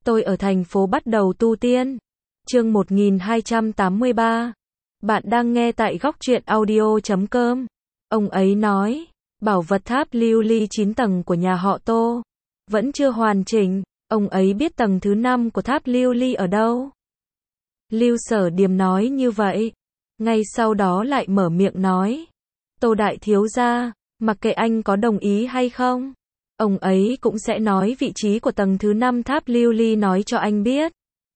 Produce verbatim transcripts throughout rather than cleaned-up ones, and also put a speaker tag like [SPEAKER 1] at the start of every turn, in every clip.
[SPEAKER 1] Tôi ở thành phố bắt đầu tu tiên. Chương một nghìn hai trăm tám mươi ba. Bạn đang nghe tại góc truyện audio chấm com. Ông ấy nói, bảo vật tháp lưu ly chín tầng của nhà họ Tô vẫn chưa hoàn chỉnh. Ông ấy biết tầng thứ năm của tháp lưu ly ở đâu. Lưu Sở Điềm nói như vậy. Ngay sau đó lại mở miệng nói, Tô đại thiếu gia, mặc kệ anh có đồng ý hay không, ông ấy cũng sẽ nói vị trí của tầng thứ năm tháp lưu ly nói cho anh biết.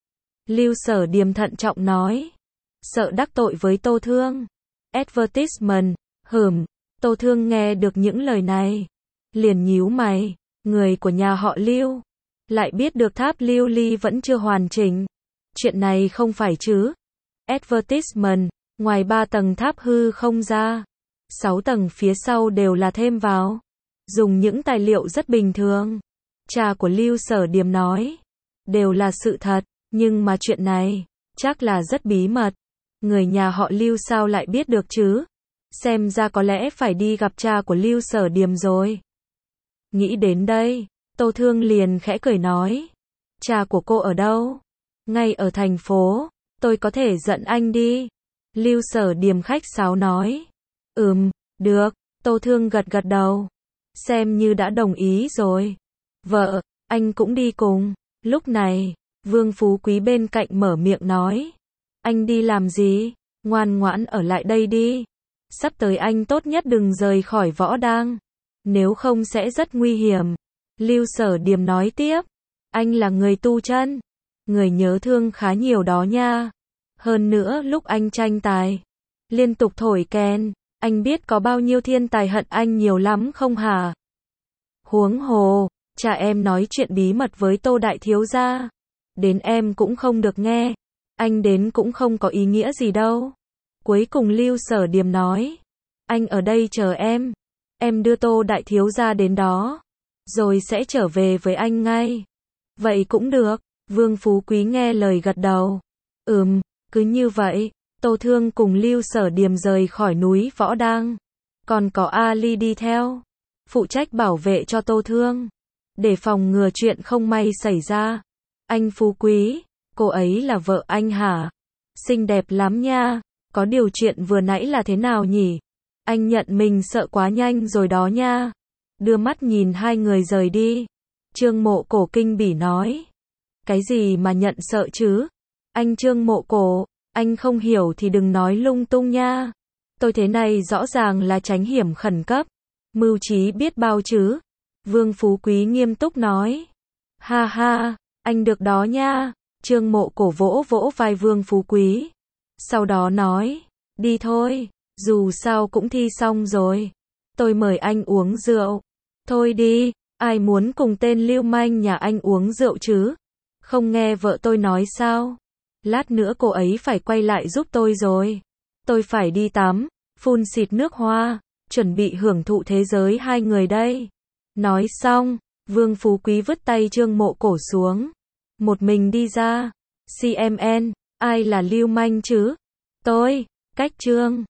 [SPEAKER 1] Lưu Sở Điềm thận trọng nói, sợ đắc tội với Tô Thương. Advertisement, hửm, Tô Thương nghe được những lời này, liền nhíu mày, người của nhà họ Lưu, lại biết được tháp lưu ly vẫn chưa hoàn chỉnh. Chuyện này không phải chứ. Advertisement, ngoài ba tầng tháp hư không ra, sáu tầng phía sau đều là thêm vào. Dùng những tài liệu rất bình thường. Cha của Lưu Sở Điềm nói, đều là sự thật, nhưng mà chuyện này, chắc là rất bí mật. Người nhà họ Lưu sao lại biết được chứ? Xem ra có lẽ phải đi gặp cha của Lưu Sở Điềm rồi. Nghĩ đến đây, Tô Thương liền khẽ cười nói, cha của cô ở đâu? Ngay ở thành phố, tôi có thể dẫn anh đi. Lưu Sở Điềm khách sáo nói, ừm, được. Tô Thương gật gật đầu, xem như đã đồng ý rồi. Vợ, anh cũng đi cùng. Lúc này, Vương Phú Quý bên cạnh mở miệng nói, anh đi làm gì? Ngoan ngoãn ở lại đây đi. Sắp tới anh tốt nhất đừng rời khỏi võ đang, nếu không sẽ rất nguy hiểm. Lưu Sở Điềm nói tiếp, anh là người tu chân, người nhớ thương khá nhiều đó nha. Hơn nữa lúc anh tranh tài, liên tục thổi kèn, anh biết có bao nhiêu thiên tài hận anh nhiều lắm không hả? Huống hồ, cha em nói chuyện bí mật với Tô đại thiếu gia, đến em cũng không được nghe, anh đến cũng không có ý nghĩa gì đâu. Cuối cùng Lưu Sở Điềm nói, anh ở đây chờ em, em đưa Tô đại thiếu gia đến đó, rồi sẽ trở về với anh ngay. Vậy cũng được. Vương Phú Quý nghe lời gật đầu. Ừm, cứ như vậy. Tô Thương cùng Lưu Sở Điềm rời khỏi núi Võ Đang. Còn có Ali đi theo, phụ trách bảo vệ cho Tô Thương, để phòng ngừa chuyện không may xảy ra. Anh Phú Quý, cô ấy là vợ anh hả? Xinh đẹp lắm nha. Có điều chuyện vừa nãy là thế nào nhỉ? Anh nhận mình sợ quá nhanh rồi đó nha. Đưa mắt nhìn hai người rời đi, Trương Mộ Cổ kinh bỉ nói, cái gì mà nhận sợ chứ? Anh Trương Mộ Cổ, anh không hiểu thì đừng nói lung tung nha. Tôi thế này rõ ràng là tránh hiểm khẩn cấp, mưu trí biết bao chứ. Vương Phú Quý nghiêm túc nói. Ha ha, anh được đó nha. Trương Mộ Cổ vỗ vỗ vai Vương Phú Quý, sau đó nói, đi thôi, dù sao cũng thi xong rồi, tôi mời anh uống rượu. Thôi đi, ai muốn cùng tên lưu manh nhà anh uống rượu chứ? Không nghe vợ tôi nói sao? Lát nữa cô ấy phải quay lại giúp tôi rồi. Tôi phải đi tắm, phun xịt nước hoa, chuẩn bị hưởng thụ thế giới hai người đây. Nói xong, Vương Phú Quý vứt tay Trương Mộ Cổ xuống, một mình đi ra. xê em en, ai là lưu manh chứ? Tôi, cách Trương.